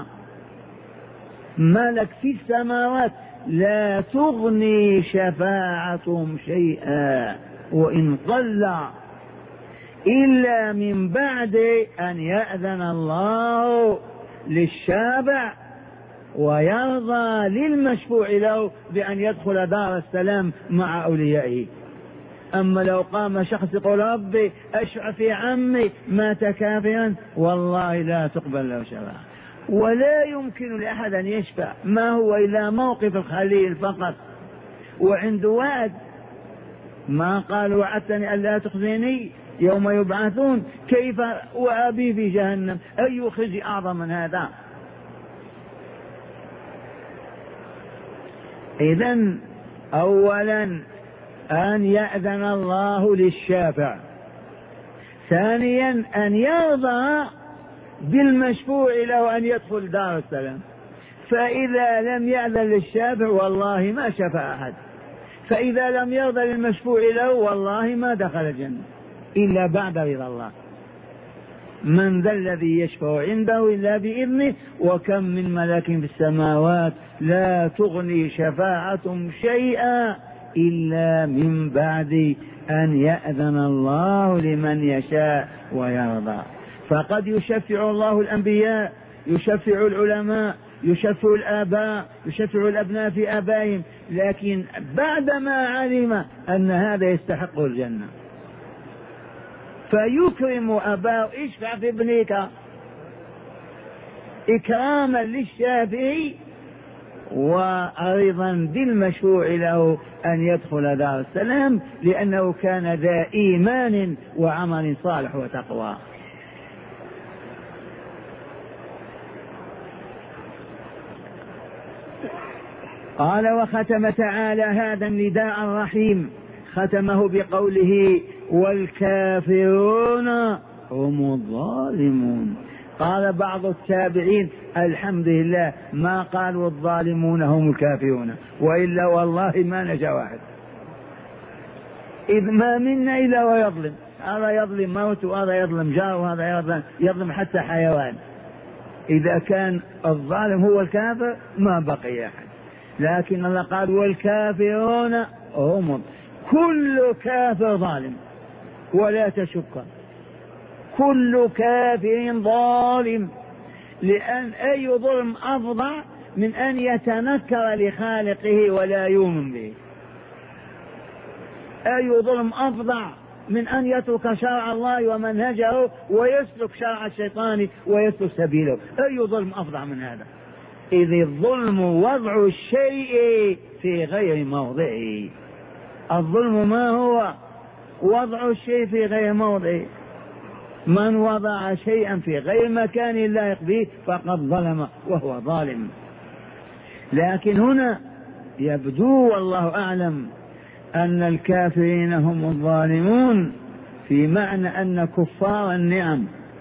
ملك في السماوات لا تغني شفاعتهم شيئا وإن قل إلا من بعد أن يأذن الله للشافع ويرضى للمشفوع له بأن يدخل دار السلام مع أوليائه. أما لو قام شخص يقول ربي أشفع في عمي مات كافرا، والله لا تقبل له شفاعة، ولا يمكن لأحد أن يشفع، ما هو إلا موقف الخليل فقط وعنده وعد. ما قال وعدتني ألا تخزيني يوم يبعثون، كيف وأبي في جهنم؟ أي خزي أعظم من هذا؟ إذن أولا أن يأذن الله للشافع، ثانيا أن يرضى بالمشفوع له أن يدخل دار السلام، فإذا لم يأذن للشافع والله ما شفع أحد، فإذا لم يرضى للمشفوع له والله ما دخل الجنة إلا بعد رضا الله. من ذا الذي يشفع عنده إلا بإذنه وكم من ملك في السماوات لا تغني شفاعتهم شيئا إلا من بعد أن يأذن الله لمن يشاء ويرضى. فقد يشفع الله الأنبياء، يشفع العلماء، يشفع الآباء، يشفع الأبناء في آبائهم، لكن بعدما علم أن هذا يستحق الجنة فيكرم أباه. اشفع في ابنك إكراما للشافعي وأيضا بالمشروع له أن يدخل دار السلام لأنه كان ذا إيمان وعمل صالح وتقوى. قال وختم تعالى هذا النداء الرحيم ختمه بقوله والكافرون هم الظالمون. قال بعض التابعين الحمد لله ما قالوا الظالمون هم الكافرون، وإلا والله ما نجا واحد، إذ ما منا إلا ويظلم، هذا يظلم موت وهذا يظلم جار وهذا يظلم حتى حيوان. إذا كان الظالم هو الكافر ما بقي أحد، لكن الله قال والكافرون هم، كل كافر ظالم ولا تشك، كل كافر ظالم، لأن أي ظلم أفظع من أن يتنكر لخالقه ولا يؤمن به. أي ظلم أفظع من أن يترك شرع الله ومنهجه ويسلك شرع الشيطان ويسلك سبيله. أي ظلم أفظع من هذا؟ إذ الظلم وضع الشيء في غير موضعه. الظلم ما هو؟ وضع الشيء في غير موضعه. من وضع شيئا في غير مكان لا به فقد ظلم وهو ظالم. لكن هنا يبدو والله أعلم أن الكافرين هم الظالمون في معنى أن كفار النعم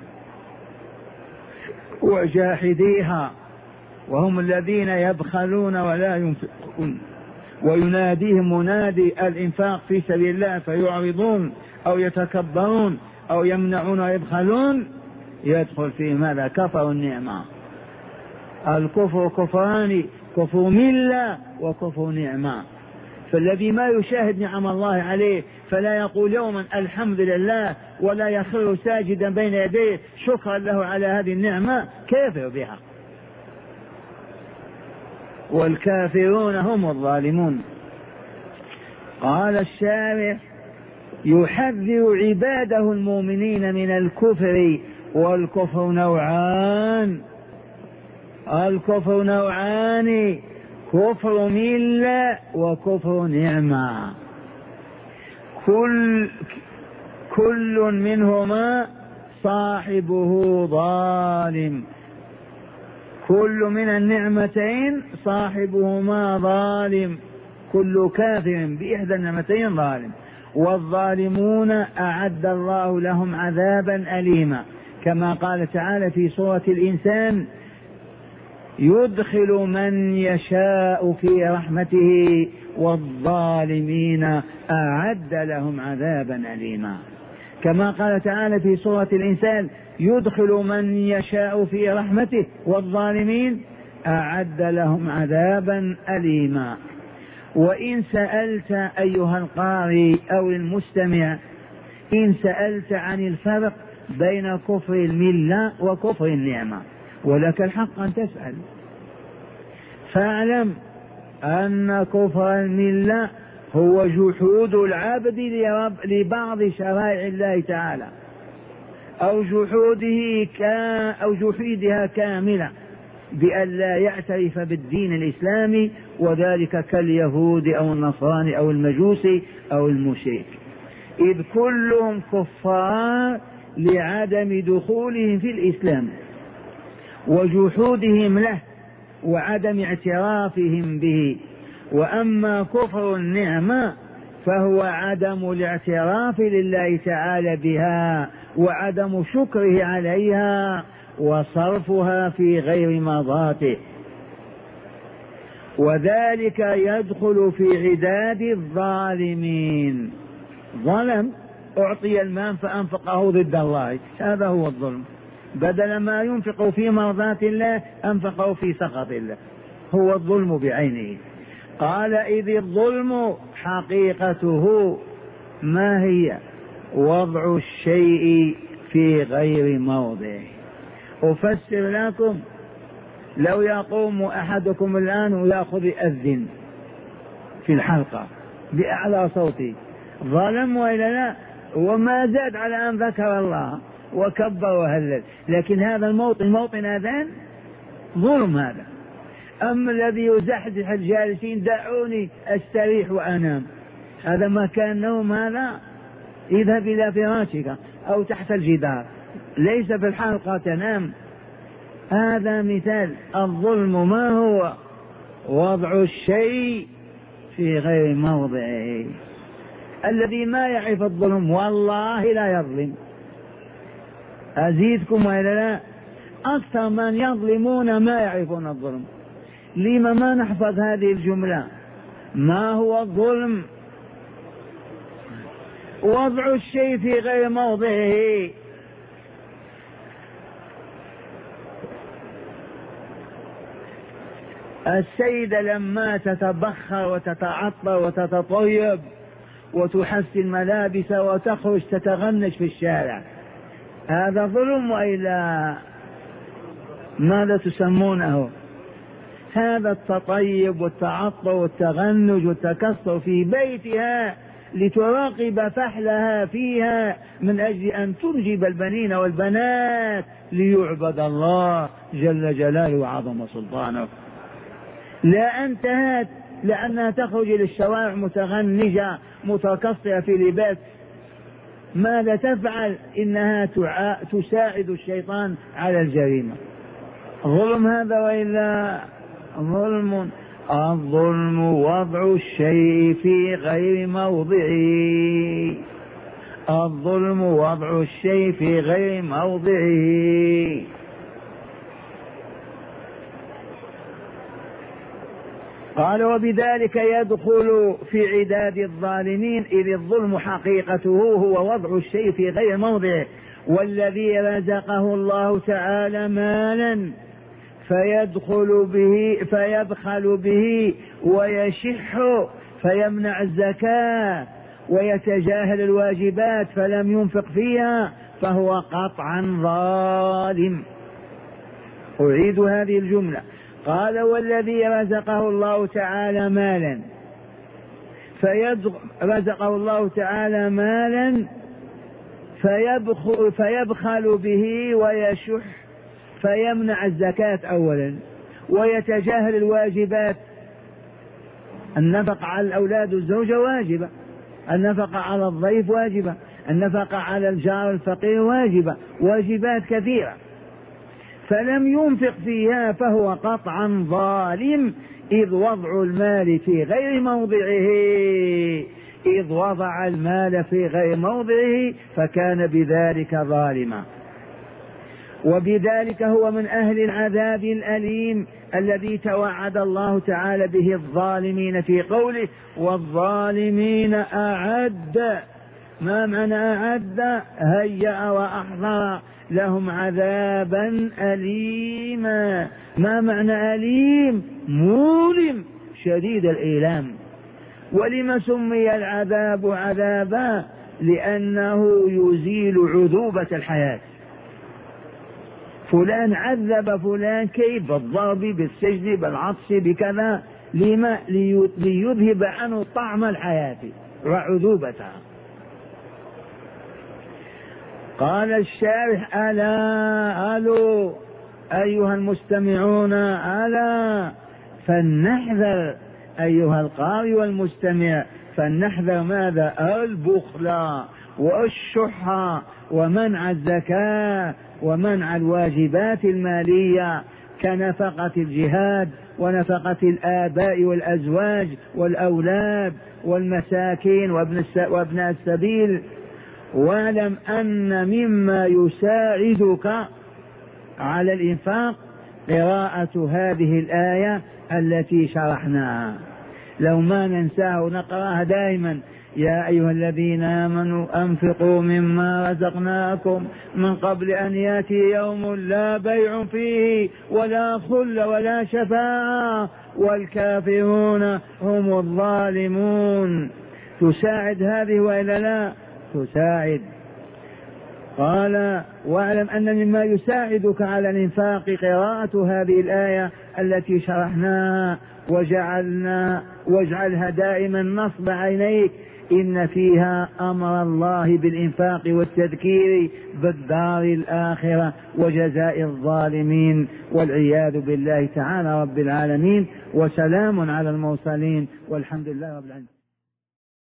وجاحديها وهم الذين يبخلون ولا ينفقون ويناديهم منادي الإنفاق في سبيل الله فيعرضون أو يتكبرون أو يمنعون ويبخلون، يدخل في ماذا؟ كفروا النعمة. الكفر كفران، كفر ملة وكفر نعمة. فالذي ما يشاهد نعم الله عليه فلا يقول يوما الحمد لله ولا يخر ساجدا بين يديه شكرا له على هذه النعمة كافر بها. والكافرون هم الظالمون. قال الشارح يحذر عباده المؤمنين من الكفر، والكفر نوعان. الكفر نوعان، كفر ملة وكفر نعمة، كل منهما صاحبه ظالم. كل من النعمتين صاحبهما ظالم، كل كافر بإحدى النعمتين ظالم. والظالمون أعد الله لهم عذابا أليما، كما قال تعالى في سورة الإنسان يدخل من يشاء في رحمته والظالمين أعد لهم عذابا أليما. كما قال تعالى في سورة الإنسان يدخل من يشاء في رحمته والظالمين أعد لهم عذابا أليما. وإن سألت أيها القارئ أو المستمع، إن سألت عن الفرق بين كفر الملة وكفر النعمة ولك الحق أن تسأل، فاعلم أن كفر الملة هو جحود العبد لبعض شرائع الله تعالى أو جحودها كاملة بأن لا يعترف بالدين الإسلامي، وذلك كاليهود أو النصراني أو المجوسي أو المشرك، إذ كلهم كفار لعدم دخولهم في الإسلام وجحودهم له وعدم اعترافهم به. وأما كفر النعمة فهو عدم الاعتراف لله تعالى بها وعدم شكره عليها وصرفها في غير مرضاته، وذلك يدخل في عداد الظالمين. ظلم، أعطي المال فأنفقه ضد الله، هذا هو الظلم، بدل ما ينفق في مرضاة الله أنفقه في سخط الله، هو الظلم بعينه. قال إذ الظلم حقيقته ما هي؟ وضع الشيء في غير موضعه. أفسر لكم، لو يقوم أحدكم الآن ويأخذ يأذن في الحلقة بأعلى صوته، ظلم وإلا لا؟ وما زاد على أن ذكر الله وكبر وهلل، لكن هذا موطن أذان ظلم هذا. أما الذي يزحزح الجالسين دعوني أستريح وأنام، هذا ما كان نوم، هذا اذهب إلى فراشك أو تحت الجدار، ليس في الحلقة تنام. هذا مثال الظلم، ما هو؟ وضع الشيء في غير موضعه. الذي ما يعرف الظلم والله لا يظلم. أزيدكم وإلا لا؟ أكثر من يظلمون ما يعرفون الظلم. لما ما نحفظ هذه الجملة؟ ما هو الظلم؟ وضع الشيء في غير موضعه. السيدة لما تتبخر وتتعطر وتتطيب وتحسن ملابس وتخرج تتغنج في الشارع، هذا ظلم وإلا ماذا تسمونه؟ هذا التطيب والتعطر والتغنج والتكسر في بيتها لتراقب فحلها فيها من أجل أن تنجب البنين والبنات ليعبد الله جل جلاله وعظم سلطانه. لا انتهت لأنها تخرج للشوارع متغنجة متكسرة في لباس، ماذا تفعل؟ إنها تساعد الشيطان على الجريمة. ظلم هذا وإلا ظلم. الظلم وضع الشيء في غير موضعه. الظلم وضع الشيء في غير موضعه. قال وبذلك يدخل في عداد الظالمين، إذ الظلم حقيقته هو وضع الشيء في غير موضعه. والذي رزقه الله تعالى مالا فيبخل به ويشح فيمنع الزكاة ويتجاهل الواجبات فلم ينفق فيها فهو قطعا ظالم. أعيد هذه الجملة. قال والذي رزقه الله تعالى مالا فيبخل به ويشح فيمنع الزكاة أولا ويتجاهل الواجبات. النفقة على الأولاد والزوجة واجبة، النفقة على الضيف واجبة، النفقة على الجار الفقير واجبة، واجبات كثيرة، فلم ينفق فيها فهو قطعا ظالم، إذ وضع المال في غير موضعه، إذ وضع المال في غير موضعه فكان بذلك ظالما. وبذلك هو من أهل العذاب الأليم الذي توعد الله تعالى به الظالمين في قوله والظالمين أعد. ما معنى أعد؟ هيأ وأحضر لهم عذابا أليما. ما معنى أليم؟ مؤلم شديد الإيلام. ولما سمي العذاب عذابا؟ لأنه يزيل عذوبة الحياة. فلان عذب فلان كيف؟ بالضرب، بالسجن، بالعطش، بكذا. لما؟ ليذهب عنه طعم الحياة وعذوبتها. قال الشارح ألا أيها المستمعون ألا فلنحذر أيها القارئ والمستمع، فلنحذر ماذا؟ البخل والشح ومنع الزكاة ومنع الواجبات المالية كنفقة الجهاد ونفقة الآباء والأزواج والأولاد والمساكين وابناء السبيل. واعلم أن مما يساعدك على الإنفاق قراءة هذه الآية التي شرحناها، لو ما ننساه نقرأها دائما. يا أيها الذين آمنوا أنفقوا مما رزقناكم من قبل أن يأتي يوم لا بيع فيه ولا خل ولا شفاعة والكافرون هم الظالمون. تساعد هذه وإلا لا؟ تساعد. قال واعلم أن مما يساعدك على الإنفاق قراءة هذه الآية التي شرحناها واجعلها دائما نصب عينيك، إن فيها أمر الله بالإنفاق والتذكير بالدار الآخرة وجزاء الظالمين، والعياذ بالله تعالى رب العالمين. وسلام على المرسلين والحمد لله رب العالمين.